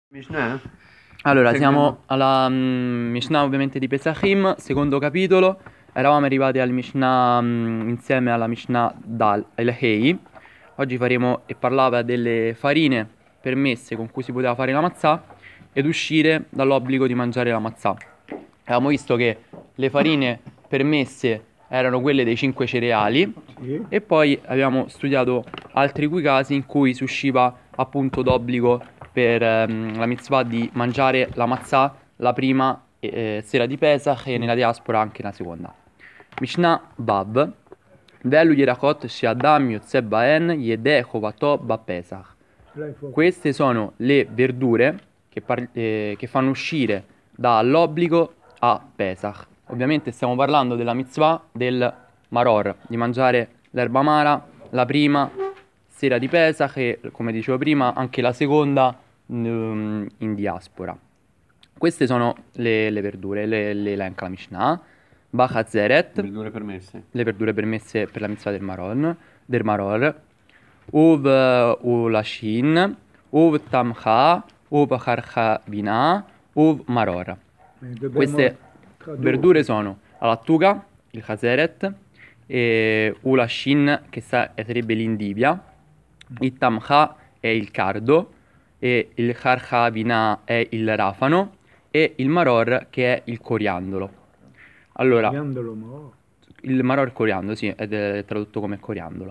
Mishnah? Allora, Seguiamo. siamo alla Mishnah ovviamente di Pesachim, secondo capitolo. Eravamo arrivati al Mishnah insieme alla Mishnah Dal, el Hei. Oggi faremo e parlava delle farine permesse con cui si poteva fare la matzah ed uscire dall'obbligo di mangiare la matzah. Avevamo visto che le farine permesse erano quelle dei 5 cereali Sì. e poi abbiamo studiato altri cui casi in cui si usciva appunto d'obbligo per la mitzvah di mangiare la matzah la prima sera di Pesach e nella diaspora anche la seconda. Mishnah Bab Velu Yerakot Sheadam Yotze Baen Yedeh Chovato Ba Pesach. Queste sono le verdure che fanno uscire dall'obbligo a Pesach. Ovviamente stiamo parlando della mitzvah del maror, di mangiare l'erba amara la prima sera di Pesach e, come dicevo prima, anche la seconda in diaspora. Queste sono le verdure, le elenca la Mishnah. Bachazeret, Verdure permesse. le verdure permesse per la mitzvah del maror. Uv ulashin, uv tamcha, uv charcha bina, uv maror. Queste verdure sono la lattuga, il chazeret, e ulashin che sarebbe l'indibia, il tamcha è il cardo, e il charcha bina è il rafano e il maror che è il coriandolo. Allora, il maror coriandolo, sì, è tradotto come coriandolo.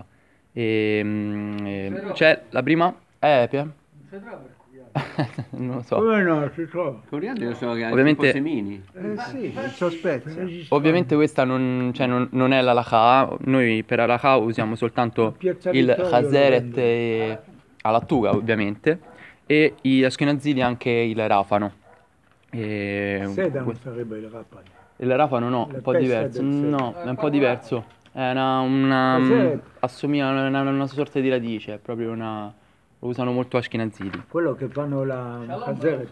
C'è la prima? Pia? Non lo so. Come no, si trova. Coriandolo so che ha Ovviamente- tipo semini. Sì, il sospezzo. Ovviamente questa non è l'alakha, noi per alakha usiamo soltanto Piazza il Vittorio lo chazeret vendono. e la lattuga ovviamente e gli ashkenazidi anche il rafano. Sedano sarebbe il rapano. Il rafano no, La un po' testa diverso, del sedano. no, è un po' diverso, è Chazeret. assomiglia a una sorta di radice, è proprio lo usano molto ashkenazidi. Quello che fanno la Hazeret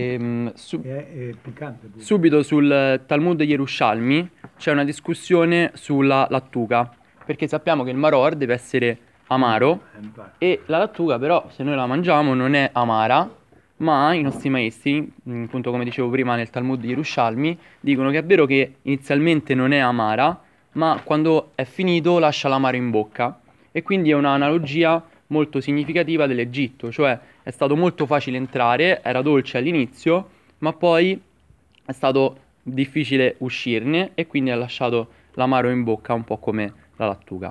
è piccante. pure. Subito sul Talmud Yerushalmi c'è una discussione sulla lattuga, perché sappiamo che il maror deve essere amaro Infatti. e la lattuga però se noi la mangiamo non è amara, ma i nostri maestri, appunto come dicevo prima nel Talmud Yerushalmi, dicono che è vero che inizialmente non è amara, ma quando è finito lascia l'amaro in bocca e quindi è un'analogia molto significativa dell'Egitto, cioè è stato molto facile entrare, era dolce all'inizio, ma poi è stato difficile uscirne e quindi ha lasciato l'amaro in bocca un po' come la lattuga.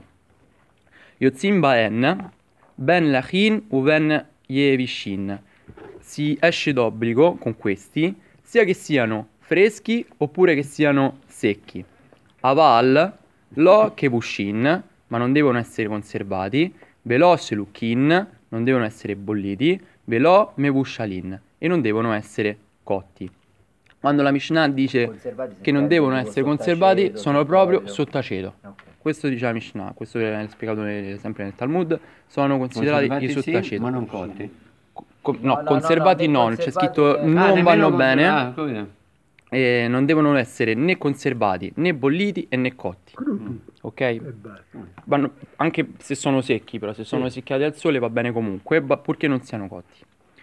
Yotzim Baen, Ben Lachin u Ben Yevishin. Si esce d'obbligo con questi, sia che siano freschi oppure che siano secchi. Aval, Lo Kevushin, ma non devono essere conservati. Velo Selukin, non devono essere bolliti. Velo Mevushalin, e non devono essere cotti. Quando la Mishnah dice Conservati che non intendi devono tipo essere sotto conservati, aceto, sono sotto proprio olio. sotto aceto. Ok. Questo dice la Mishnah, questo è spiegato sempre nel Talmud, sono considerati Conservati i sì, sottaceto. ma non cotti. No, conservati no, c'è scritto conservati, non vanno nemmeno bene Ah, come? e non devono essere né conservati, né bolliti e né cotti. Ok? E basta. Anche se sono secchi, però se sono seccati al sole va bene comunque, purché non siano cotti.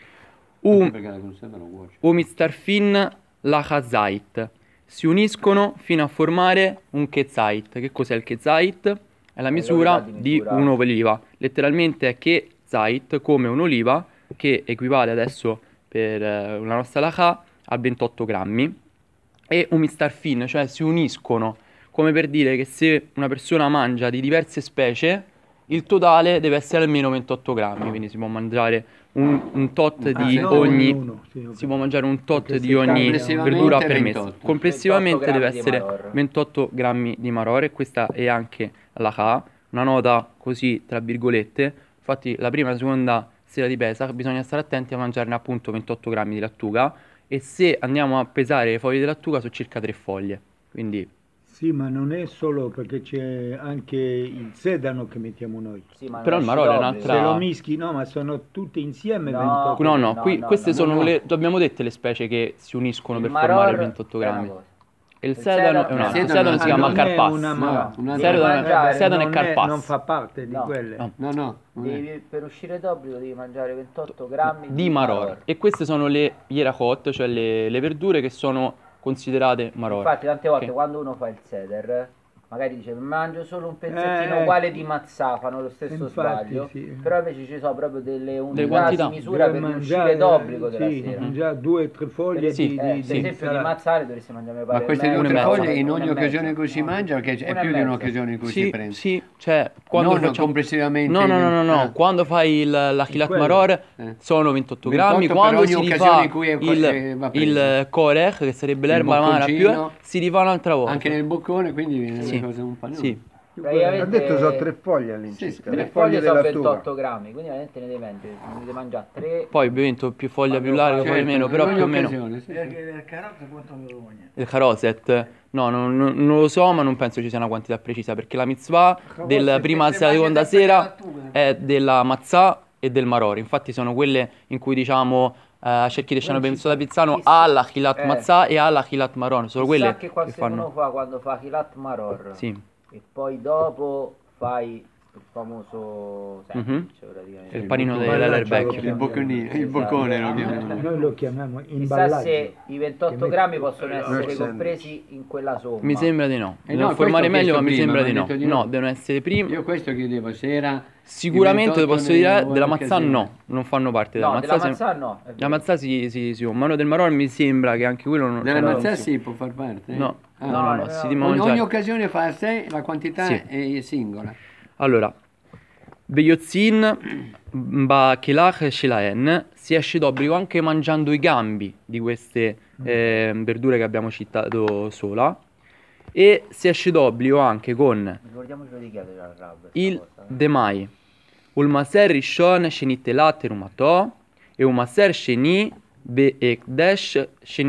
Anche perché la conservano cuoce. Umistarfin la chazait. Si uniscono fino a formare un kezait. Che cos'è il kezait? È la misura l'unità di di misura. un'oliva. Letteralmente è kezait come un'oliva che equivale adesso per la nostra lacha a 28 grammi. E umistarfin, cioè si uniscono come per dire che se una persona mangia di diverse specie, il totale deve essere almeno 28 grammi, quindi si può mangiare un tot di no, ogni ognuno, sì, ok. si può mangiare un tot Perché di se ogni cambia- verdura Complessivamente permessa. 28. Complessivamente 28 deve grammi di essere maror. 28 grammi di maror e questa è anche la K, una nota così tra virgolette. Infatti la prima e la seconda sera di Pesach bisogna stare attenti a mangiarne appunto 28 grammi di lattuga e se andiamo a pesare le foglie di lattuga sono circa 3 foglie. Quindi Sì, ma non è solo perché c'è anche il sedano che mettiamo noi. Sì, ma Però non il esci maror è d'obbligo. un'altra- Se lo mischi, no, ma sono tutte insieme No. 28. no, No, qui no, queste no, sono no. le abbiamo dette le specie che si uniscono Il per formare maror 28 è una grammi. cosa. E il sedano è un altro. Il sedano si chiama non è carpas. una No, un altro. Sedano è non carpas. non fa parte di No. quelle. No. No, no, non è. Per uscire d'obbligo devi mangiare 28 grammi Di maror. E queste sono le yerachot, cioè le verdure che sono considerate maror. Infatti tante volte Ok. quando uno fa il seder, magari dice mangio solo un pezzettino Eh, uguale di mazzà, fanno lo stesso infatti, sbaglio, sì. però invece ci sono proprio delle unità quantità. di misura per Deve uscire d'obbligo della sì, sera. mangiare 2 o 3 foglie Sì. di Per sì. esempio di insalata. mazzare dovresti mangiare mi pare Ma queste mezzo, due o una tre e mezza. foglie in una ogni e mezza. occasione in cui si mangia, perché è Una più e di mezza. un'occasione in cui si Sì, prende. sì, cioè quando Non facciamo... complessivamente. No, no, no, no, no. Ah. Quando fai la Hilat quello. Maror Eh. sono 28 28 grammi, per quando ogni si occasione rifà in cui va preso. il korech, che sarebbe l'erba amara più, bocconcino. si rifà un'altra volta. Anche nel boccone, quindi viene Sì. una cosa un panino. Sì. Praticamente Ha detto sono 3 foglie all'incirca, Sì, sì. le tre foglie foglie sono della 28 tua. grammi, quindi veramente ne devi mangiare 3. Poi ovviamente più foglia più larga, Certo, foglia meno, però in più o ogni meno. occasione, sì, sì. Il carotto quanto vergogna? Il Karoset, no, non lo so, ma non penso ci sia una quantità precisa, perché la mitzvah della prima e seconda sera è della matzah e del maror. Infatti sono quelle in cui diciamo cerchi di scendere da Pizzano Chissà- alla Hilat matzah e alla Hilat maror. Sono quelle Chissà che che qualche uno fanno... fa quando fa Hilat Maror Sì. e poi dopo fai il famoso sandwich praticamente. Il panino boccone. dell'Herbeck. Il bocconino, il boccone lo chiamiamo. Noi lo chiamiamo Chissà imballaggio. se i 28 grammi possono essere sandwich. compresi in quella somma. Mi sembra di no. Eh Devo no, informare questo ho meglio, ma mi chiesto sembra di prima, no. mi ha detto di No, no. devono essere prima. Io questo chiedevo, se era Sicuramente il 28 posso dire nelle della buone mazzà occasioni. no, non fanno parte della No, mazzà. della mazzà no, è La vero. mazzà sì, un mano del maror mi sembra che anche quello non Della sono- mazzà sì, può far parte. No, Ah. no, no, si no. deve Ogni mangiare. occasione fa a sé, la quantità Sì. è singola. Allora, Beyotzin, Bakelach e Shelaen, si esce d'obbligo anche mangiando i gambi di queste verdure che abbiamo citato sola, e si esce d'obbligo anche con Ricordiamoci di chiedere al Rab. il Demai, Ulmaser Rishon Shenitelat Terumato e Ulmaser Sheni Beekdesh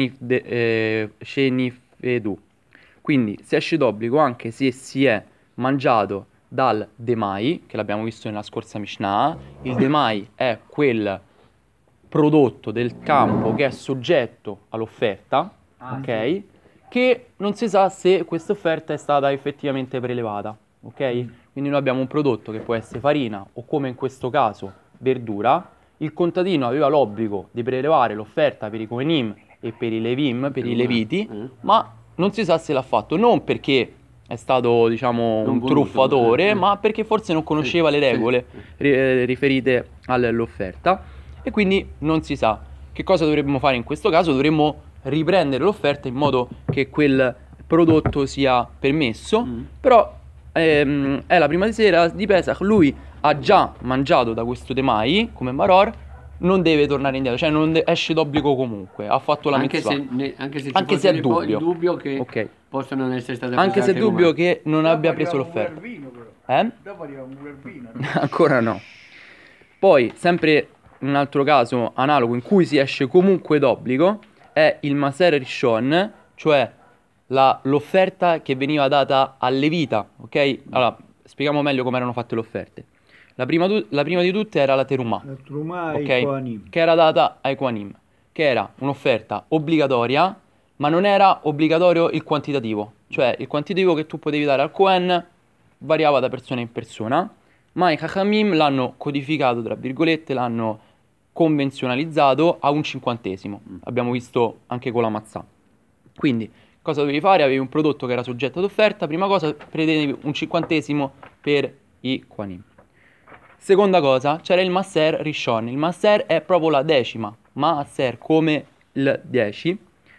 Shenifedu. Quindi si esce d'obbligo anche se si è mangiato dal Demai, che l'abbiamo visto nella scorsa Mishnah. Il Demai è quel prodotto del campo che è soggetto all'offerta, ok? Che non si sa se questa offerta è stata effettivamente prelevata, ok? Quindi noi abbiamo un prodotto che può essere farina o, come in questo caso, verdura. Il contadino aveva l'obbligo di prelevare l'offerta per i Kohenim e per i Levim, per i Leviti, ma non si sa se l'ha fatto, non perché è stato, diciamo, Non un voluto, truffatore, ma perché forse non conosceva Sì, le sì, regole riferite all'offerta, e quindi non si sa. Che cosa dovremmo fare in questo caso? Dovremmo riprendere l'offerta in modo che quel prodotto sia permesso, però è la prima sera di Pesach, lui ha già mangiato da questo Demai come Maror, non deve tornare indietro, cioè non esce d'obbligo comunque, ha fatto la Anche mitzvah. se, anche se ci Anche fosse se è il dubbio. dubbio che Ok. possono non essere state Anche se è pesate dubbio umane. che non abbia preso l'offerta. Dopo arriva un guerbino. Ancora no. Poi, sempre un altro caso analogo in cui si esce comunque d'obbligo è il Maser Rishon, cioè l'offerta che veniva data al Levita, ok? Allora, spieghiamo meglio come erano fatte le offerte. La prima di tutte era la Terumah, La Trumah e ok? i Kohanim. Che era data ai Kohanim, che era un'offerta obbligatoria, ma non era obbligatorio il quantitativo, cioè il quantitativo che tu potevi dare al Kohen variava da persona in persona, ma i Chachamim l'hanno codificato, tra virgolette, l'hanno convenzionalizzato a un cinquantesimo. Abbiamo visto anche con la mazzà. Quindi, cosa dovevi fare? Avevi un prodotto che era soggetto ad offerta, prima cosa pretenevi un cinquantesimo per i Kohanim. Seconda cosa, c'era il Maser Rishon. Il Maser è proprio la decima, Maser come il 10,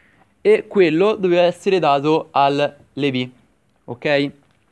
e quello doveva essere dato al Levi, ok?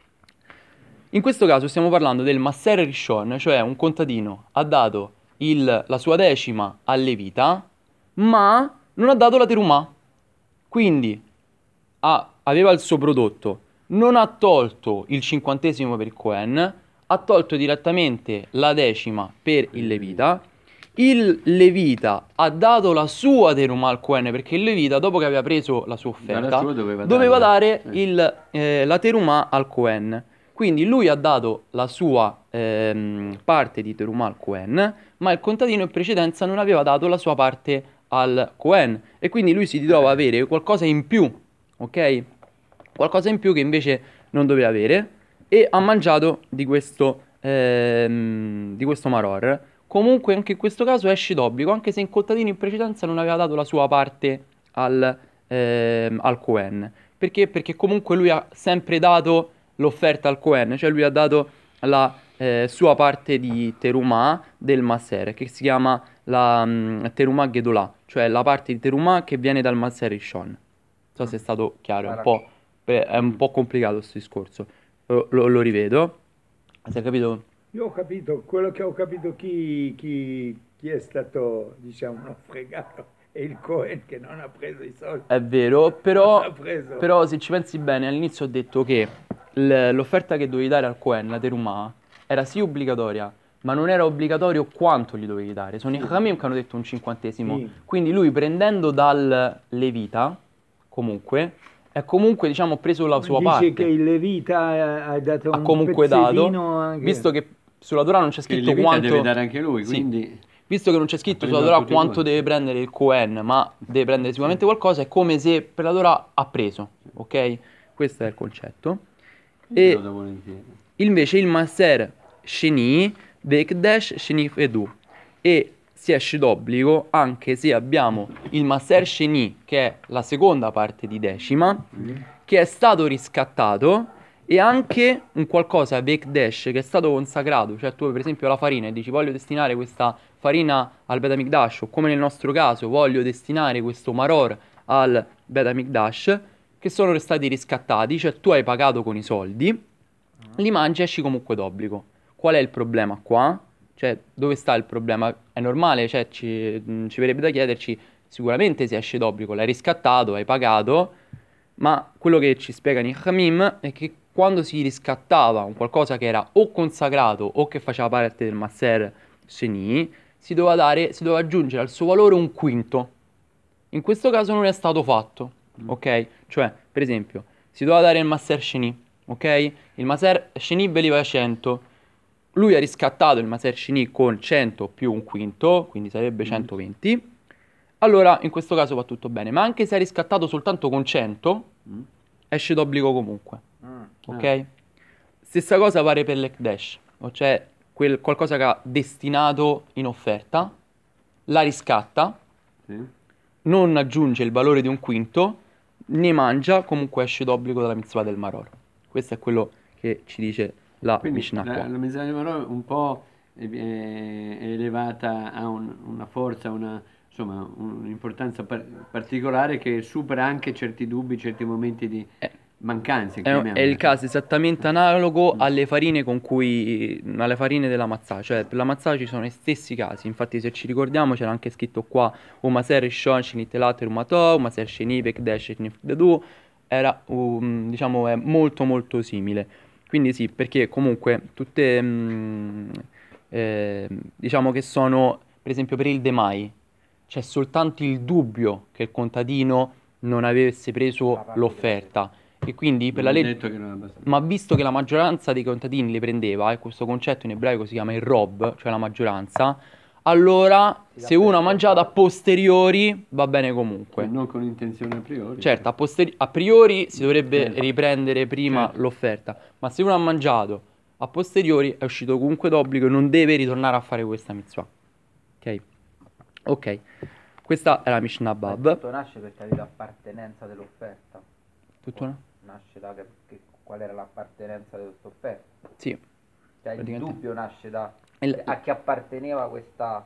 In questo caso stiamo parlando del Maser Rishon, cioè un contadino ha dato la sua decima al Levita, ma non ha dato la Terumah. Quindi aveva il suo prodotto, non ha tolto il cinquantesimo per il Kohen, ha tolto direttamente la decima per il Levita. Il Levita ha dato la sua Terumah al Kohen, perché il Levita, dopo che aveva preso la sua offerta, Dalla sua doveva doveva darla. dare la Terumah al Kohen. Quindi lui ha dato la sua parte di Terumah al Kohen, ma il contadino in precedenza non aveva dato la sua parte al Kohen, e quindi lui si ritrova a avere qualcosa in più, ok? qualcosa in più che invece non doveva avere, e ha mangiato di questo maror. Comunque anche in questo caso esce d'obbligo, anche se in contadino in precedenza non aveva dato la sua parte al Cohen. Perché? Perché comunque lui ha sempre dato l'offerta al Cohen, cioè lui ha dato la sua parte di terumah del Maser, che si chiama la terumah Gedolah, cioè la parte di terumah che viene dal Maser Rishon. Non so se è stato chiaro, è un po' complicato questo discorso. Lo rivedo. Si è capito? Io ho capito, quello che ho capito chi è stato, diciamo, fregato è il Cohen che non ha preso i soldi. È vero, Non però, ha preso. però se ci pensi bene, all'inizio ho detto che l'offerta che dovevi dare al Cohen, la terumah, era sì obbligatoria, ma non era obbligatorio quanto gli dovevi dare. Sono i Chachamim che hanno detto un cinquantesimo. Sì. Quindi lui prendendo dal Levita, comunque, è comunque, diciamo, preso la sua Dice parte. che il Levita ha dato Ha un comunque dato, pezzettino anche. visto che sulla Torah non c'è Il scritto Levita quanto... deve dare anche lui, Sì. quindi... Visto che non c'è scritto Ha sulla preso Torah tutti e quanto due. deve prendere il Cohen, ma deve prendere sicuramente qualcosa, è come se per la Torah ha preso, ok? Questo è il concetto. Io lo E do volentieri. invece il Maser Sheni, Vekdesh Sheni Edu. E si esce d'obbligo anche se abbiamo il Maser Sheni, che è la seconda parte di decima, che è stato riscattato, e anche un qualcosa Vekdesh che è stato consacrato, cioè tu per esempio la farina e dici voglio destinare questa farina al Bet HaMikdash, o come nel nostro caso voglio destinare questo maror al Bet HaMikdash, che sono stati riscattati, cioè tu hai pagato con i soldi, li mangi e esci comunque d'obbligo. Qual è il problema qua? Cioè, dove sta il problema? È normale, cioè, ci verrebbe da chiederci, sicuramente si esce d'obbligo, l'hai riscattato, hai pagato, ma quello che ci spiegano i Hamim è che quando si riscattava un qualcosa che era o consacrato o che faceva parte del Maser Sheni, si doveva aggiungere al suo valore un quinto. In questo caso non è stato fatto, ok? Cioè, per esempio, si doveva dare il Maser Sheni, ok? Il Maser Sheni valiva 100. Lui ha riscattato il Maser Sheni con 100 più un quinto, quindi sarebbe 120. Allora, in questo caso va tutto bene. Ma anche se ha riscattato soltanto con 100, esce d'obbligo comunque, ok? Stessa cosa vale per l'Ekdesh, cioè qualcosa che ha destinato in offerta, la riscatta, Sì. non aggiunge il valore di un quinto, ne mangia, comunque esce d'obbligo dalla mitzvah del maror. Questo è quello che ci dice la Quindi Mishnah qua. la miseria di Marò un po' è elevata a una forza, insomma, un'importanza particolare che supera anche certi dubbi, certi momenti di mancanze, È chiamiamole. il caso esattamente analogo alle farine alle farine della mazzà, cioè per la mazzà ci sono gli stessi casi, infatti se ci ricordiamo c'era anche scritto qua Umaser Shon Shinitelat Rumato, Umaser Shenibek Dash Shinifdedu, era diciamo è molto molto simile, quindi sì, perché comunque tutte diciamo che sono, per esempio per il Demai, c'è soltanto il dubbio che il contadino non avesse preso l'offerta. E quindi per la Non è legge, detto che non è abbastanza. ma visto che la maggioranza dei contadini le prendeva, e questo concetto in ebraico si chiama il rob, cioè la maggioranza, allora se uno ha mangiato a posteriori va bene comunque. Non con intenzione a priori. Certo, a priori si dovrebbe Certo. riprendere prima Certo. l'offerta, ma se uno ha mangiato a posteriori è uscito comunque d'obbligo e non deve ritornare a fare questa mitzvah. Ok? Ok. Questa è la Mishnah Ma Bab. tutto nasce per capire l'appartenenza dell'offerta. Tutto no? Nasce da qual era l'appartenenza di questa offerta. Sì. Cioè il Praticamente. dubbio nasce da Il- a chi apparteneva questa.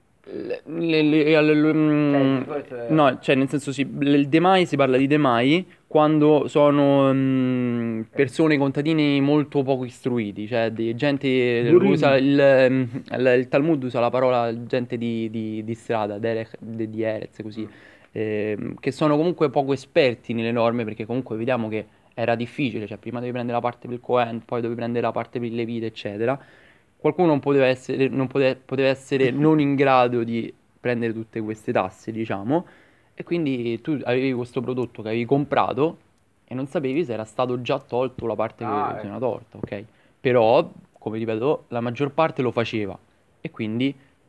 Cioè, il discorso è- no, cioè nel senso il demai si parla di demai quando sono persone contadini molto poco istruiti, cioè di gente Burini. usa il Talmud usa la parola gente di strada, di Erez, così, che sono comunque poco esperti nelle norme perché comunque vediamo che era difficile, cioè prima devi prendere la parte per il Cohen, poi devi prendere la parte per il Levite, eccetera. Qualcuno non poteva essere, poteva essere non in grado di prendere tutte queste tasse, diciamo, e quindi tu avevi questo prodotto che avevi comprato e non sapevi se era stato già tolto la parte che Ah, bisogna torta, ok? Però, come ripeto, la maggior parte lo faceva e quindi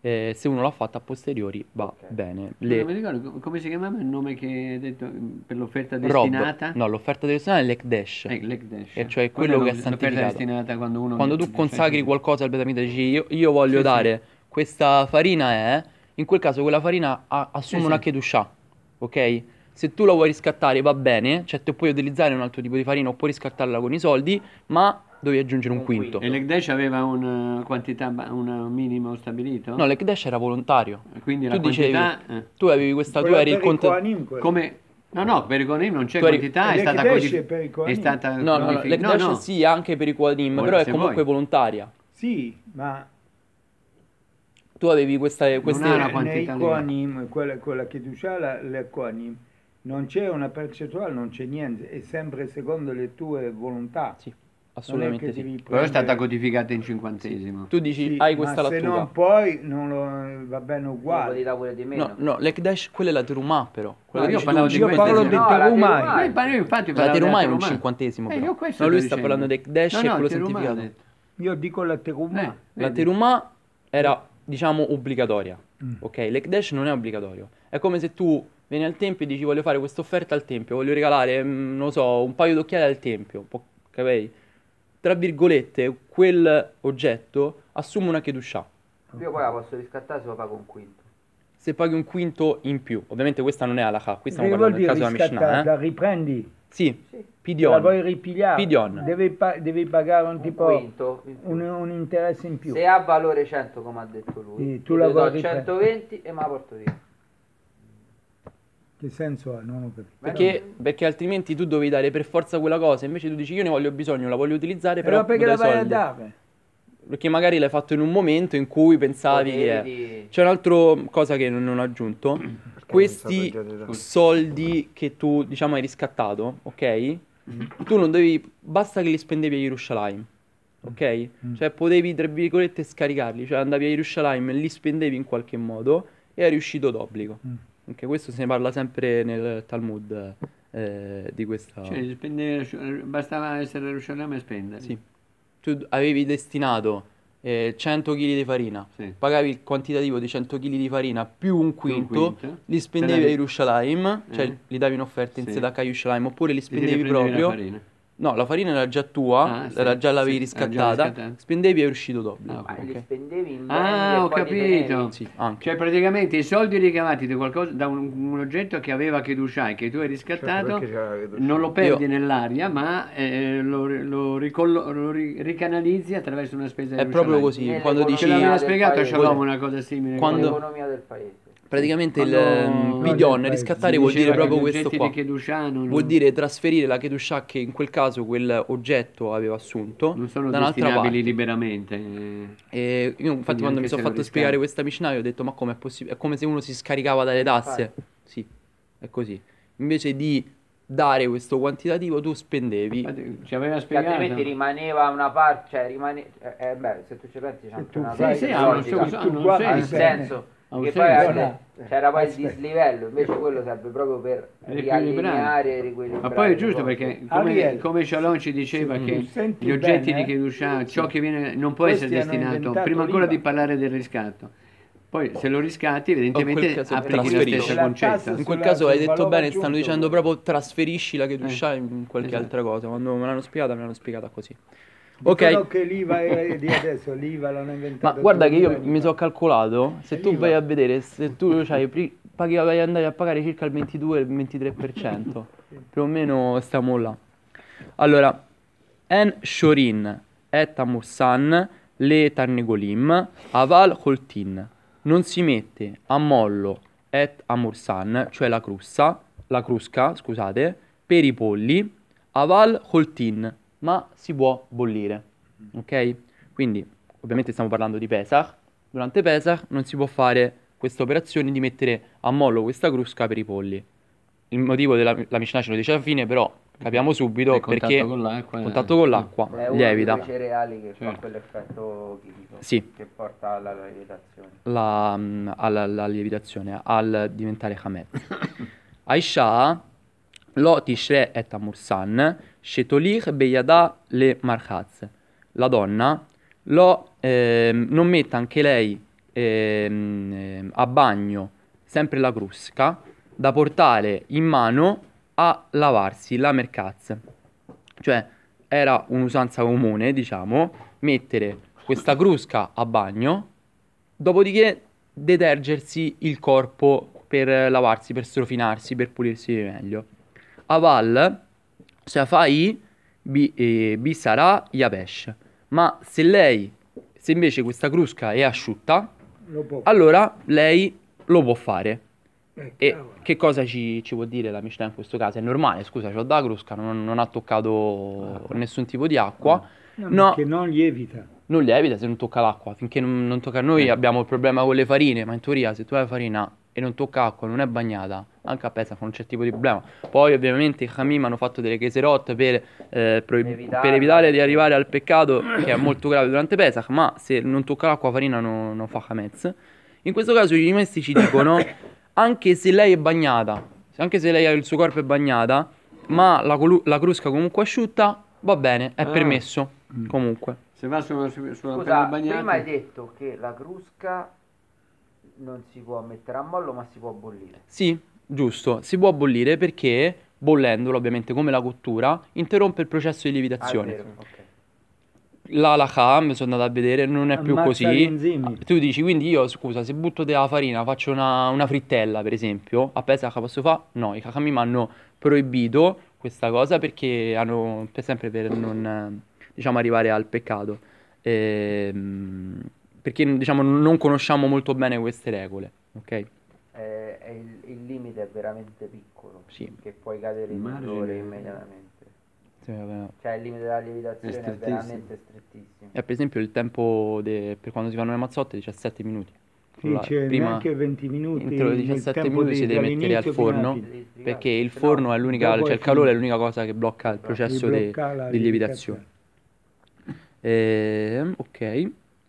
se uno l'ha fatta a posteriori va Ok. bene. Non mi ricordo come si chiamava il nome che hai detto per l'offerta Rob, destinata? no, l'offerta destinata è l'Ekdesh, L'Ekdesh. e cioè Quella quello che è l'offerta santificato. destinata quando uno... Quando tu consacri qualcosa al Betamita e dici io voglio Sì, sì. dare questa farina, in quel caso quella farina assume Sì, una sì. Kedushah, ok? Se tu la vuoi riscattare va bene, cioè te puoi utilizzare un altro tipo di farina o puoi riscattarla con i soldi, ma devi aggiungere un Un quinto. E l'Ekdesh aveva una quantità, un minimo stabilito? No, l'Ekdesh era volontario. Quindi Tu la dicevi, quantità... tu avevi questa, tu Quella eri il per i conto... Kohanim, quella. Come... No, per i Kohanim non c'è Tu eri- quantità, E è stata l'Ekdesh è per i è Kohanim. stata No, no, l'Ekdesh no. sì, anche per i Kohanim, Ora, però è se comunque vuoi. volontaria. Sì, ma Tu avevi queste... Non ha una nei quantità Kohanim, quella che tu c'hai, le Kohanim, non c'è una percentuale, non c'è niente, è sempre secondo le tue volontà. Sì, Non è assolutamente che sì. devi Però è stata prendere- codificata in cinquantesimo. Tu dici, Sì, hai ma questa se lattuga. non puoi non va bene Uguale. uguale. Di dà pure di meno. No, l'Ekdesh, quella è la terumah però. Quella No, che io dici parlavo tu, di Io questa parlo sì. di No, la terumai. terumai. Io infatti La parlavo terumah è della un terumah. cinquantesimo però. Io questo No, lui sto sta dicendo. parlando di Ekdesh e quello terumah ho santificato. detto. Io dico la terumah. La Vedi? terumah era, diciamo, obbligatoria. Ok, l'Ekdesh non è obbligatorio. È come se tu vieni al tempio e dici voglio fare questa offerta al tempio, voglio regalare, non lo so, un paio d'occhiali al tempio, capi? Tra virgolette, quel oggetto assume una Kedushah. Io poi la posso riscattare se lo pago un quinto. Se paghi un quinto in più, ovviamente questa non è halakha, qui stiamo Che vuol parlando del dire caso della Mishnah, riscattata? Riprendi. Sì, Sì. La pidion. vuoi ripigliare? Pidion. Devi pagare un tipo quinto in più. un interesse in più. Se ha valore 100 come ha detto lui, Sì, tu io la le do vuoi riprendere. 120 e me la porto via. Che senso ha? Non ho capito. Perché altrimenti tu dovevi dare per forza quella cosa, invece tu dici io ne voglio bisogno, la voglio utilizzare, però Però perché dai la vai a soldi. dare? Perché magari l'hai fatto in un momento in cui pensavi che... Potevi- C'è un'altra cosa che non ho aggiunto. Questi già di là. soldi che tu, diciamo, hai riscattato, ok? Tu non devi... Basta che li spendevi a Yerushalayim, ok? Cioè potevi, tra virgolette, scaricarli. Cioè andavi a Yerushalayim e li spendevi in qualche modo e eri uscito d'obbligo. Ok, questo se ne parla sempre nel Talmud di questa... Cioè, bastava essere Gerusalemme e spendere. Sì. Tu avevi destinato 100 kg di farina, Sì. pagavi il quantitativo di 100 kg di farina più un quinto, quinto. li spendevi Se a la- Yerushalayim, cioè li davi in offerta in Sì. Sedaka a Yerushalayim, oppure li E ti spendevi riprendevi la proprio. farina. No, la farina era già tua, Ah, sì, già l'avevi sì, era già riscattata, riscattata. spendevi e eri uscito d'obbligo. Ah, Ma ok. li spendevi in beni Ah, che ho poi ti tenevi. capito. Sì, anche. Cioè, praticamente i soldi ricavati da qualcosa, da un oggetto che aveva Kedushah e che tu hai riscattato, Certo, perché c'era la Kedushah? non lo perdi nell'aria, ma lo ricanalizzi attraverso una spesa È proprio Yerushalayim. così, Nelle quando Ce dici... economie l'aveva del spiegato paese. Shalom una cosa simile. Quando- L'economia del paese. Praticamente il Quando- pidion, No, riscattare Si vuol dire diceva che proprio gli questo oggetti qua. di Kedushah Vuol dire trasferire la Kedushah che in quel caso quel oggetto aveva assunto non sono da un'altra destinabili parte. liberamente. E io infatti quando anche mi sono se lo fatto spiegare riscatti. questa Mishnah ho detto ma come è possibile? È come se uno si scaricava dalle tasse. Sì, è così. Invece di dare questo quantitativo tu spendevi. Infatti, ci aveva Che spiegato. altrimenti rimaneva una parte, cioè beh, se tu ci pensi c'è Se anche tu una fai- parte Sì, ha un logica. suo- tu ha un guardi Ha un senso. bene. senso Ha un che poi senso. c'era poi il Aspetta. dislivello, invece quello serve proprio per riallineare e riequilibrare. Ma poi è le giusto cose. perché Ariel, come Shalom ci diceva se che tu senti gli oggetti bene, di Kedushah, ciò che viene, non può questi essere hanno destinato, inventato prima ancora l'IVA. di parlare del riscatto. Poi se lo riscatti O in evidentemente quel caso applichi lo trasferisci. stesso La concetto. tassa In quel sulla- caso hai sul detto valore bene, stanno aggiunto. dicendo proprio trasferisci la Kedushah in qualche Esatto. altra cosa. Quando me l'hanno spiegata così. Dicono Ok. che l'IVA è di adesso, l'IVA l'hanno Ma inventato. guarda che io 2000 anni mi fa. sono calcolato, se tu l'IVA. vai a vedere, se tu vai andare a pagare circa il 22 e il 23%, più o meno stiamo là. Allora, En Shorin et Amursan le Tarnegolim Aval Holtin. Non si mette a mollo et Amursan, cioè la crusca, scusate, per i polli, Aval Holtin, ma si può bollire. Ok? Quindi, ovviamente stiamo parlando di Pesach. Durante Pesach non si può fare questa operazione di mettere a mollo questa crusca per i polli. Il motivo della la Mishnah ce lo dice alla fine, però capiamo subito Il contatto perché con l'acqua, il contatto con l'acqua È uno lievita di quei cereali che fa Certo. quell'effetto chimico Sì. che porta alla lievitazione. alla lievitazione, al diventare Hametz. Aisha lo tishre et amursan shetolich beyada le marchaz. La donna non mette anche lei a bagno sempre la crusca da portare in mano a lavarsi la mercazza. Cioè era un'usanza comune, diciamo, mettere questa crusca a bagno, dopodiché detergersi il corpo per lavarsi, per strofinarsi, per pulirsi meglio. A Val, se fai bisarà yavesh. Ma se invece questa crusca è asciutta, allora lei lo può fare. E che cosa ci può dire la Mishnah in questo caso? È normale, scusa, c'ho da crusca, non ha toccato nessun tipo di acqua. No, Che non lievita. non lievita se non tocca l'acqua. Finché non tocca a noi abbiamo il problema con le farine, ma in teoria se tu hai farina e non tocca acqua, non è bagnata, anche a Pesach non c'è tipo di problema. Poi ovviamente i Hamim hanno fatto delle cheserot per evitare di arrivare al peccato che è molto grave durante Pesach, ma se non tocca l'acqua farina non fa Hametz. In questo caso i rimessi ci dicono, anche se lei è bagnata, anche se lei il suo corpo è bagnata, ma la crusca comunque asciutta, va bene, è permesso comunque. Se va sulla Scusa, pelle bagnata... prima hai detto che la crusca non si può mettere a mollo, ma si può bollire. Sì, giusto, si può bollire perché bollendolo, ovviamente come la cottura, interrompe il processo di Ah, è lievitazione. vero, ok. La halakha, mi sono andato a vedere, non è più Ammazza così. gli enzimi. Tu dici, quindi io, scusa, se butto della farina, faccio una frittella, per esempio, a Pesach posso fare? No, i Chachamim hanno proibito questa cosa perché hanno, sempre per non, diciamo, arrivare al peccato. Perché, diciamo, non conosciamo molto bene queste regole, ok? Il limite è veramente piccolo, Sì. che puoi cadere in Margine. errore immediatamente. Sì, vabbè. Cioè il limite della lievitazione è strettissimo. veramente strettissimo. Per esempio il tempo per quando si fanno le mazzotte è 17 minuti. Sì, c'è neanche 20 minuti. Entro nel 17 tempo minuti si deve mettere al dall'inizio fino alla forno fine. Devi sbrigare, perché il se forno no- è l'unica, dopo cioè è il calore è finito. l'unica cosa che blocca il processo Di bloccare la di lievitazione. lievitazione. Ok.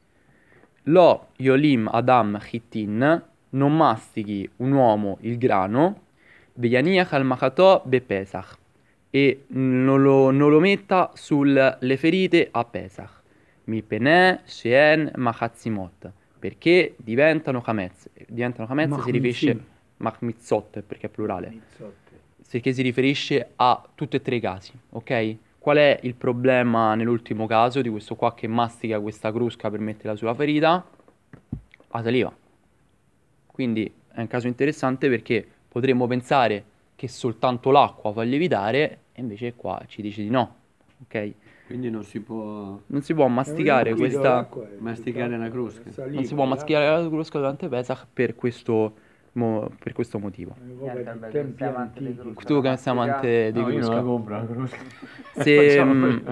Lo Yolim Adam Chittin, non mastichi un uomo il grano, Veyaniach al Machato be Pesach, e non lo metta sulle ferite a Pesach. Mi penè Sheen Machatzimot, perché diventano Hametz. Diventano Hametz si riferisce Machmitzot, perché è plurale. Perché si riferisce a tutti e tre i casi, ok? Qual è il problema nell'ultimo caso di questo qua che mastica questa crusca per metterla sulla ferita? La saliva. Quindi è un caso interessante perché potremmo pensare che soltanto l'acqua fa lievitare e invece qua ci dice di no, ok? Quindi non si può Non si può masticare questa... masticare la crusca. Non si può masticare la crusca durante Pesach per questo motivo. Niente, vabbè, tu sei amante di crusca, Tu che no? sei amante di No, io non crusca. la compro la crusca. Se...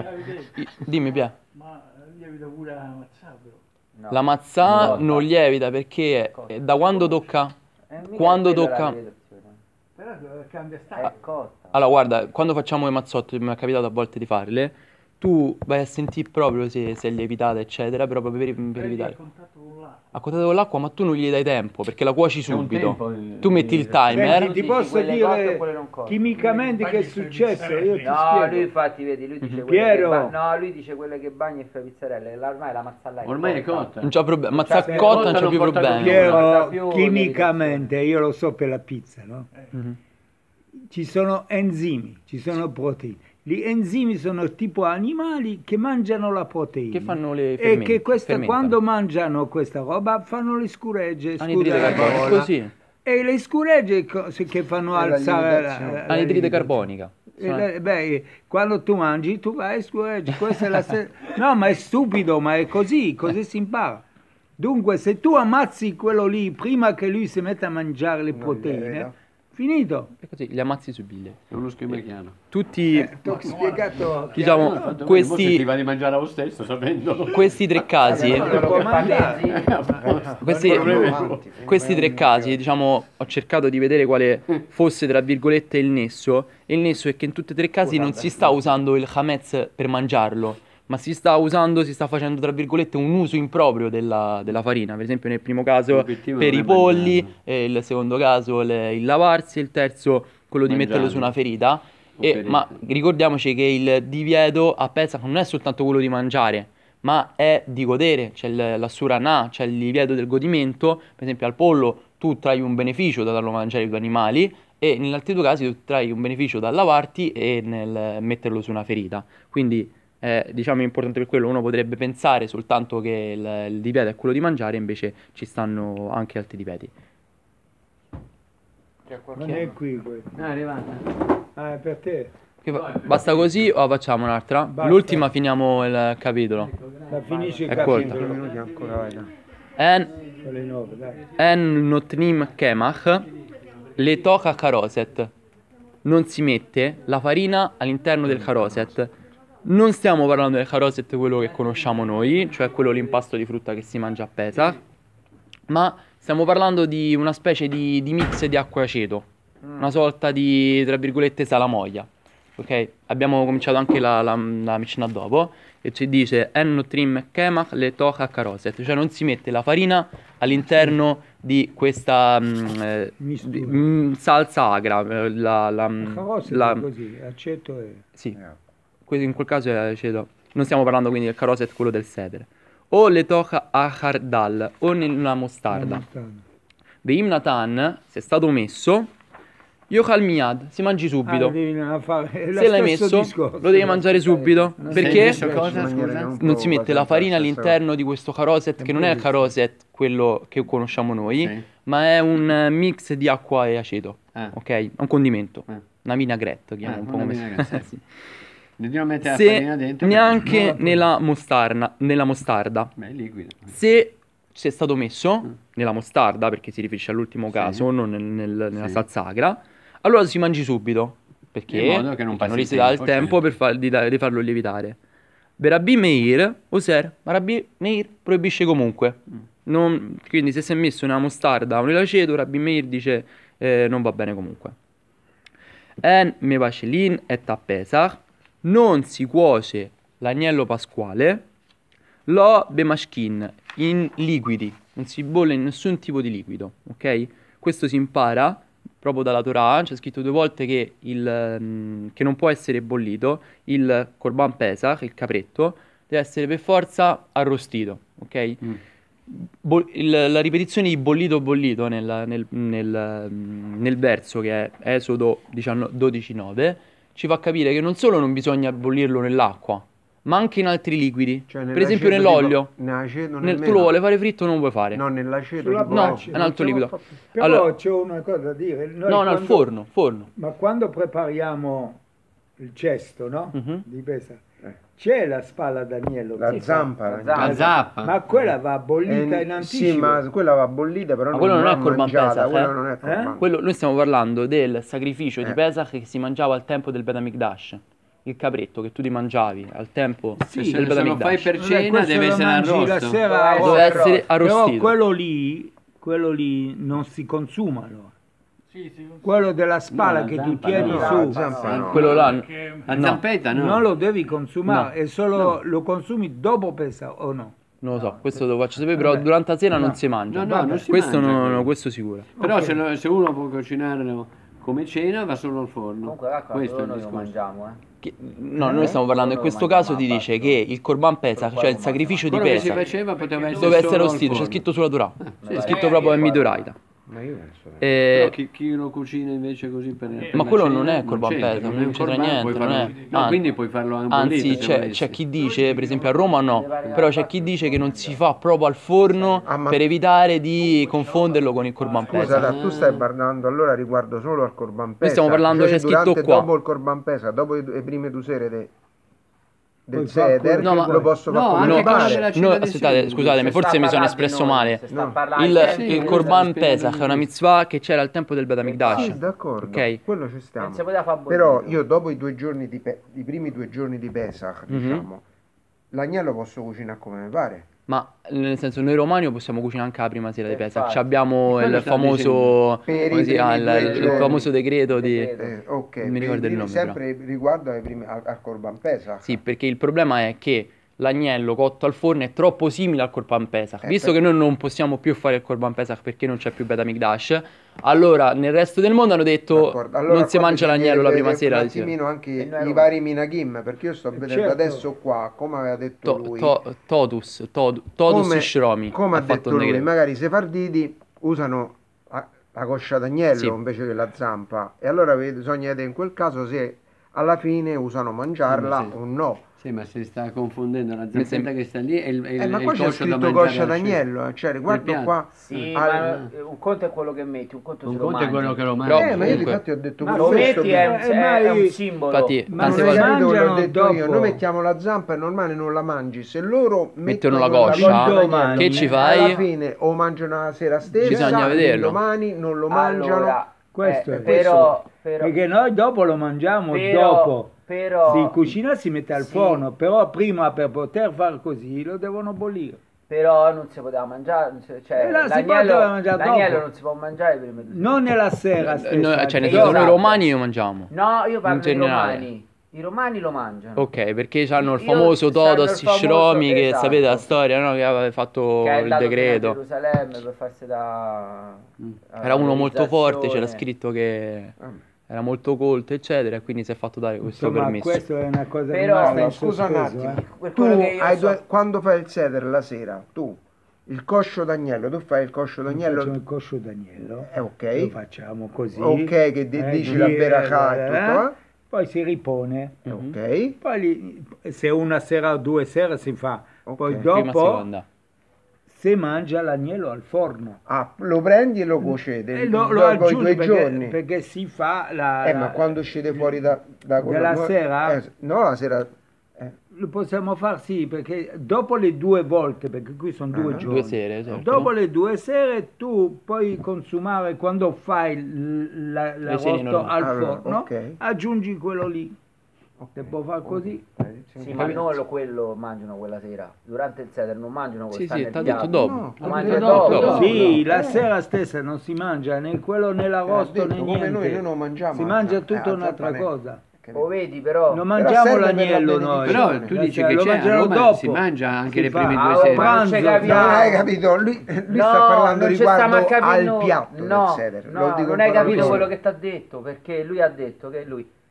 dimmi Pia. Ma lievita pure la mazzà però. No. La mazzà No, non lievita perché da quando tocca... Mica quando è quella tocca- la lievitazione. Però cambia È stato. cotta. Allora guarda, quando facciamo le mazzotte, mi è capitato a volte di farle, tu vai a sentire proprio se è lievitata eccetera, però proprio per evitare. Contatto con l'acqua. A contatto con l'acqua, ma tu non gli dai tempo perché la cuoci C'è un subito. tempo Tu metti il timer. Senti, ti Dici posso quelle cotte dire e quelle non cotte. chimicamente che è successo? Io ti No, spiego. lui infatti vedi, lui dice quelle Piero. che no, lui dice quelle che bagni e fai pizzarelle, ormai la mazzalla Ormai è cotta. Non c'è problema. Mazza Cioè, cotta non volta c'è più non porta problemi. via. Guarda Piero, più chimicamente, io lo so per la pizza, no? Mhm. Ci sono enzimi, ci sono proteine. Gli enzimi sono tipo animali che mangiano la proteina. Che fanno le E che fermentano. quando mangiano questa roba fanno le scuregge. Anidride scusa la carbonica. parola. Così. E le scuregge che fanno E la alzare lievitazione. la Anidride lievitazione. carbonica. Beh, quando tu mangi, tu vai a scuregge. Questa è la no, ma è stupido, ma è così si impara. Dunque, se tu ammazzi quello lì prima che lui si metta a mangiare le proteine, finito. E così, li ammazzi sui biglie. È uno schema chiaro. Tutti, Ti ho spiegato. diciamo, Forse ti questi, va di mangiare lo stesso sapendo. questi tre casi... Non lo può mangiare. Questi tre casi, diciamo, ho cercato di vedere quale fosse, tra virgolette, il nesso. E il nesso è che in tutti e tre i casi non si sta usando il Hametz per mangiarlo, ma si sta facendo, tra virgolette, un uso improprio della farina. Per esempio nel primo caso L'obiettivo per non i è polli, mangiarlo. e il secondo caso il lavarsi, e il terzo quello di metterlo su una ferita. O per Ma ricordiamoci che il divieto a Pesach non è soltanto quello di mangiare, ma è di godere, c'è la surana, c'è il divieto del godimento. Per esempio al pollo tu trai un beneficio da darlo a mangiare ai tuoi animali, e negli altri due casi tu trai un beneficio dal lavarti e nel metterlo su una ferita. Quindi diciamo è importante per quello. Uno potrebbe pensare soltanto che il divieto è quello di mangiare, invece ci stanno anche altri divieti. Non è qui questo. Ah, è arrivata. Ah, è per te. Basta così o facciamo un'altra? Basta. L'ultima finiamo il capitolo. La finisce il È corta. capitolo. minuti ancora, vai. En Alle 9, dai. En notnim kemach le tocha karoset. Non si mette la farina all'interno del karoset. Non stiamo parlando del karoset quello che conosciamo noi, cioè quello l'impasto di frutta che si mangia a Pesach, ma stiamo parlando di una specie di mix di acqua e aceto, una sorta di, tra virgolette, salamoia. Ok? Abbiamo cominciato anche la Mishnah dopo, e ci dice En notrim kemach le tocha karoset, cioè non si mette la farina all'interno di questa salsa agra. Carrozza è così, aceto e... Sì, in quel caso è aceto. Non stiamo parlando quindi del karoset, quello del sedere. O le tocha achardal, o nella mostarda. Veim Natan, se è stato messo, yochal miyad, si mangi subito. Se l'hai messo, lo devi mangiare subito. Perché messo cosa, scusa? non si mette la farina all'interno di questo karoset, che non è il karoset quello che conosciamo noi, Sì. ma è un mix di acqua e aceto. Ah. Ok? È un condimento. Ah. Una vinaigrette, chiamiamo un po' una come vinaigrette. sì. Dobbiamo mettere la Se farina dentro. neanche nella mostarda. Beh, è liquido. Se è stato messo nella mostarda, perché si riferisce all'ultimo caso, non nella Sì. salsa agra, allora si mangi subito, perché In modo che non passi non gli il si dà il tempo, tempo certo. di farlo lievitare. Per Rabbi Meir, Oser, ma Rabbi Meir proibisce comunque. Quindi se si è messo nella mostarda o nell'aceto, Rabbi Meir dice non va bene comunque. En me vascelin et a Pesach, non si cuoce l'agnello pasquale, lo bemashkin, in liquidi, non si bolle in nessun tipo di liquido, ok? Questo si impara proprio dalla Torah, c'è scritto 2 volte che, che non può essere bollito, il Korban Pesach, il capretto, deve essere per forza arrostito, ok? La ripetizione di bollito bollito nel verso, che è Esodo 12:9, ci fa capire che non solo non bisogna bollirlo nell'acqua, ma anche in altri liquidi. Cioè, Per esempio nell'olio. Nell'aceto Tu lo vuole fare fritto, non lo puoi fare. No, nell'aceto Sulla tipo- No, pace, è un altro non liquido. Però Allora- c'è una cosa da dire. Noi No, al quando- forno. Ma quando prepariamo il cesto, no? Mhm. Di Pesach, c'è la spalla d'agnello. La che zampa. fa. La zappa. Ma quella va bollita in anticipo. Sì, ma quella va bollita, però Ma quello non va è Korban mangiata, Pesach, quella eh? non è Korban. Noi stiamo parlando del sacrificio di Pesach che si mangiava al tempo del Bet Hamikdash. Il capretto che tu ti mangiavi al tempo Sì, del Se Bet lo fai Hamikdash. per cena Questo deve lo essere mangi la arrosto. sera, Deve essere però arrostito. quello lì non si consuma allora. Quello della spalla No, la che ti zampa tieni no. su, La zampa no. Quello là. La No. zampetta no. non lo devi consumare, No. è solo lo consumi dopo Pesach o no? Non lo so, questo lo faccio sapere, però Vabbè. durante la cena No. non si mangia. No, non si questo mangia no, quello. questo sicuro. Però Ok. se uno può cucinarlo come cena va solo al forno. Comunque calcola, Questo è il noi lo discorso. mangiamo, No, noi stiamo parlando in questo caso ti dice che il Korban Pesach, cioè il sacrificio di Quello che si Pesach, faceva poteva essere dove essere solo al arrostito, c'è forno. scritto sulla Torah, c'è sì. scritto proprio in Midoraita. Ma io penso. Però chi lo cucina invece così per Ma la quello cena, non è Korban c'entra, Pesach, è non un c'entra Korban, niente, puoi non farlo- è- no, quindi puoi farlo anche Anzi, bollito, se volessi. c'è chi dice, per esempio a Roma no, però c'è chi dice che non si fa proprio al forno Ah, ma- per evitare di confonderlo con il Korban Scusa, Pesach. tu stai parlando allora riguardo solo al Korban Pesach. stiamo parlando, cioè c'è scritto durante- qua. Dopo il Korban Pesach, dopo le prime 2 sere del Puoi fare Seder, quello che lo vuoi. posso No, fare come anche mi quello pare. della cena No, di aspettate, Seder. scusatemi, forse mi sono espresso male. Il Korban Pesach è una mitzvah che c'era al tempo del Bet Hamikdash. Sì, d'accordo, Ok. quello ci stiamo. Non si poteva far bollire. Però io dopo i 2 giorni i primi 2 giorni di Pesach, Mhm. diciamo, l'agnello posso cucinare come mi pare. Ma nel senso, noi romani lo possiamo cucinare anche la prima sera di Pesach. Infatti. Abbiamo Quello il stavo famoso, Per come i si chiama, primi due il giorni. famoso decreto di... Decreto. Ok, Non mi ricordo il nome, sempre riguardo al Korban Pesach. Sì, perché il problema è che l'agnello cotto al forno è troppo simile al Korban Pesach. Visto per- che noi non possiamo più fare il Korban Pesach perché non c'è più Bet Hamikdash, Allora, nel resto del mondo hanno detto D'accordo. Allora, non si qua mangia bisogna l'agnello la vedere prima sera. un attimino E anche noi i romani. vari minagim, perché io sto vedendo Certo. adesso qua, come aveva detto lui, Totus come, Shromi come ha ha fatto detto un lui, decreto. magari i sefarditi usano la coscia d'agnello Sì. invece che la zampa, e allora bisogna vedere in quel caso se alla fine usano mangiarla sì. o no. Sì, ma si sta confondendo la Mi zampetta sembra- che sta lì e Ma il qua c'è coscio da scritto mangiare coscia al centro. d'agnello, cioè riguardo piatto. qua. Sì, al- ma un conto è quello che metti, un conto Un se lo conto è quello mangi. che lo Però- mangi. Ma io comunque- infatti ho detto Ma pure lo questo metti è prima. è un simbolo. Infatti, Ma Non tante si hai volte capito quello che ho mangiano detto io? dopo. Noi mettiamo la zampa e normale non la mangi. Se loro Mettono la quella coscia, d'agnello, domani, che ci alla fai? fine o mangiano la sera stessa, Bisogna vederlo. domani non lo mangiano. Allora, Questo è. però, Perché noi dopo lo mangiamo però- dopo. però- Si cucina, si mette al Sì. forno, però prima per poter far così lo devono bollire. però non si poteva mangiare, cioè là si l'agnello, poteva mangiare l'agnello dopo. non si può mangiare prima di Non nella sera stessa. Cioè, nel Che senso, io noi sappia. romani lo mangiamo. No, io In parlo dei generale. romani. I romani lo mangiano. Ok, perché hanno il Io- famoso sanno Todos il famoso- Shromi, che esatto. sapete la storia, no? Che aveva fatto Che è il andato fino a decreto. Gerusalemme per farsi da Era uno molto forte, c'era realizzazione. scritto che era molto colto, eccetera, e quindi si è fatto dare questo Insomma, permesso. questo è una cosa Però- rimasta Allora, in scusa un sospeso, attimo. Per Tu quello che io hai so- quando fai il seder la sera, tu il coscio d'agnello, tu fai il coscio Noi d'agnello. facciamo il coscio d'agnello, Ok. lo facciamo così. Ok, che dici la beracà e tutto, Poi si ripone. Ok. Poi se una sera o 2 sere si fa. Ok. Poi Prima dopo seconda. si mangia l'agnello al forno. Ah, lo prendi e lo cuocete E lo dopo i aggiungi 2 giorni. perché si fa la... Ma quando uscite fuori da quello- Della no, sera? no, la sera. Lo possiamo far sì, perché dopo le 2 volte, perché qui sono 2 giorni. 2 sere, certo. Dopo le 2 sere tu puoi consumare quando fai Le sere l'arrosto normali. al Allora, forno, ok. aggiungi quello lì. Te può fare così. Sì, ma non quello mangiano quella sera. Durante il seder non mangiano quello Sì, sta sì, nel t'ha piatto. detto dopo. No, Lo t'ha mangiano detto dopo. dopo. Sì, la sera stessa non si mangia né quello né l'arrosto detto, né come niente. noi non mangiamo si la mangia zappa, tutta la un'altra zappa cosa. Lo vedi però? Non mangiamo serve per la l'agnello noi. benedizione. Però tu La dici sera che lo c'è, a mangiano Roma dopo. si mangia anche Si le fa. prime Ah, 2 oh, sere. ma non ci Pranzo, capiamo. Non hai capito? Lui No, sta parlando non ci stiamo a riguardo capire, al piatto no, del seder. no, Lo dico non in hai parole capito sue. quello che ti ha detto, perché lui ha detto che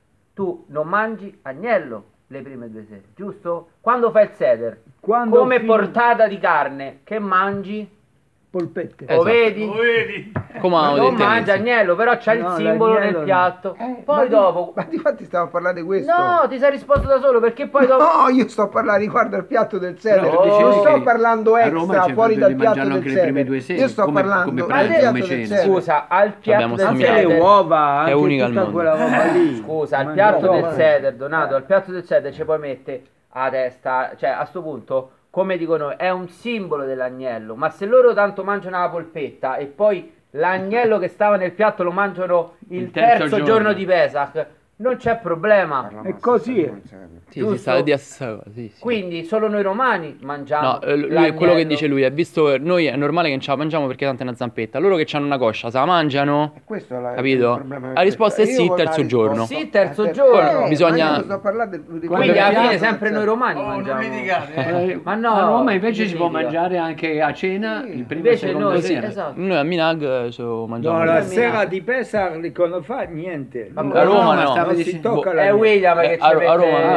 tu non mangi agnello le prime 2 sere, giusto? Quando fai il seder, Quando come fini- portata di carne, che mangi? Polpette. Lo Esatto. vedi? Come avevamo Non detto mangia all'inizio. agnello, però c'ha il No, simbolo l'agnello nel no. piatto. Poi dopo... Ma difatti stavo a parlare di questo. No, ti sei risposto da solo, perché poi dopo... No, io sto a parlare riguardo al piatto del seder. Però tu Non dicevi sto che parlando a Roma extra c'è fuori proprio dal di piatto mangiarlo del anche le prime seder. 2 sere, Io sto come parlando pranzo, del piatto come del cena. seder. Scusa, al piatto Abbiamo del Anche Seder. le seder... uova, Che è anche unica al tutta mondo. quella roba lì. Scusa, al Mangiamo piatto del uova. seder, Donato, al piatto del seder ci puoi mettere a testa, cioè a sto punto, come dicono, è un simbolo dell'agnello, ma se loro tanto mangiano la polpetta e poi l'agnello che stava nel piatto lo mangiano il terzo giorno di Pesach, non c'è problema. È così. Sì, Giusto? si sta di assai, sì, sì. Quindi solo noi romani mangiamo No, lui, l'agnello. quello che dice lui è visto, noi è normale che non ce la mangiamo perché tanto è una zampetta. Loro che hanno una coscia, se la mangiano? Questo è il Capito? problema del La risposta è questo. sì, Io terzo la giorno. risposta- Sì, terzo Eh, giorno. Bisogna- ma io sto a parlare del Quindi Quando alla è fine piatto sempre del noi seder. romani Oh, non mangiamo. litigate. Ma no, a Roma invece che si può litiga? mangiare anche a cena, il primo e Invece secondo noi, sì, sera. esatto. Noi a Minag ce lo mangiamo. No, la Io sera mi- di Pesach quando fa niente. Vabbè, A Roma no. stava non si dicendo- tocca È l'agnello. William che a ci mette... Roma invece-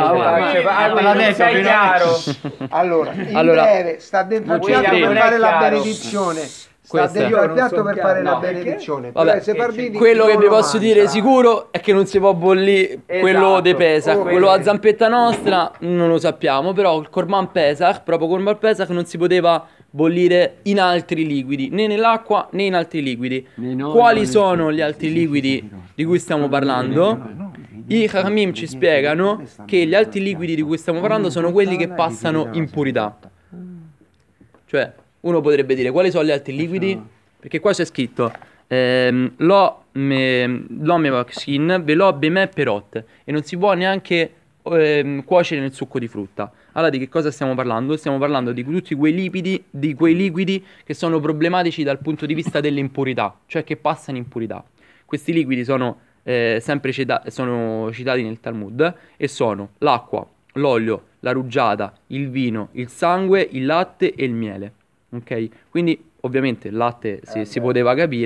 l'ha sei detto, chiaro. Allora, in Allora, breve, sta dentro il non ci piatto credo. per Non è fare la chiaro. benedizione. Sta Questa- dentro Io il non piatto so per chiaro. fare la No. benedizione. Vabbè, Però i sefarditi quello che non vi lo posso dire mangiano. sicuro è che non si può bollire quello de Pesach, Oh, quello a zampetta nostra non lo sappiamo, però il Corban Pesach, proprio Corban Pesach non si poteva bollire in altri liquidi, né nell'acqua né in altri liquidi. Né in olio, Quali né- sono gli altri liquidi di cui stiamo parlando? I Chachamim ci spiegano che gli altri liquidi di cui stiamo parlando sono quelli che passano impurità. Cioè, uno potrebbe dire quali sono gli altri liquidi? Perché qua c'è scritto lo mevaxin velo bemè perot e non si può neanche cuocere nel succo di frutta. Allora di che cosa stiamo parlando? Stiamo parlando di tutti quei liquidi che sono problematici dal punto di vista delle impurità, cioè che passano impurità. Questi liquidi sono sempre sono citati nel Talmud e sono l'acqua, l'olio, la rugiada, il vino, il sangue, il latte e il miele. Ok? Quindi ovviamente il latte si poteva capire,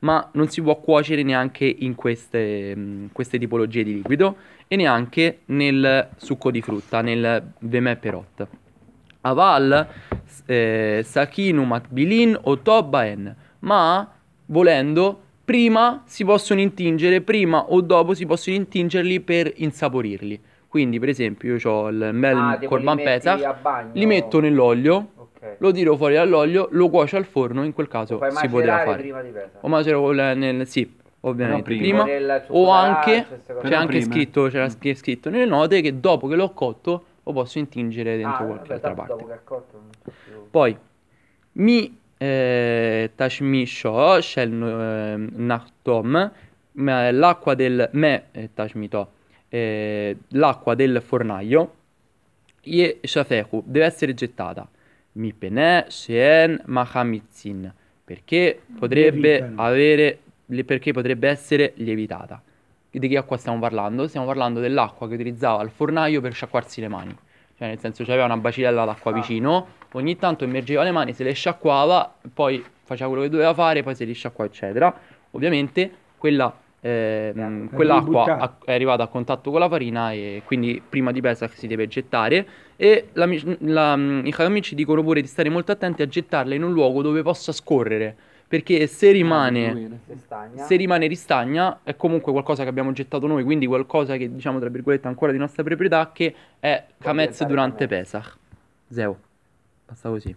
ma non si può cuocere neanche in queste tipologie di liquido e neanche nel succo di frutta, nel vemè perot. Aval, sakinumat bilin o tobaen, ma volendo prima si possono intingere, prima o dopo si possono intingerli per insaporirli. Quindi, per esempio, io ho il mel tipo Corban li metti a Pesach, bagno? li metto nell'olio, Ok. lo tiro fuori dall'olio, lo cuocio al forno, in quel Lo caso fai si poteva macerare fare. prima di pesare. O macero sì, ovviamente Però prima. Tipo del succo O d'arancia, anche, queste cose. c'è Però anche prima. scritto, scritto nelle note che dopo che l'ho cotto lo posso intingere dentro qualche vabbè, altra tanto parte. dopo che è cotto non c'è più. Poi mi tashmisho shel nachtom, l'acqua del me tashmito, l'acqua del fornaio ye shafechu deve essere gettata mi penè sheen mahamitzin perché potrebbe Lievitano. perché potrebbe essere lievitata. Di che acqua stiamo parlando? Stiamo parlando dell'acqua che utilizzava il fornaio per sciacquarsi le mani. Cioè, nel senso, c'aveva una bacitella d'acqua vicino, ogni tanto immergeva le mani, se le sciacquava, poi faceva quello che doveva fare, poi se li sciacquava, eccetera. Ovviamente, quell'acqua buttata. è arrivata a contatto con la farina e quindi prima di Pesach si deve gettare. E i Chachamim ci dicono pure di stare molto attenti a gettarla in un luogo dove possa scorrere, perché se rimane... Se stagna. Se rimane ristagna è comunque qualcosa che abbiamo gettato noi, quindi qualcosa che diciamo tra virgolette ancora di nostra proprietà che è Kametz diventare durante Kametz. Pesach. Zeo, basta così.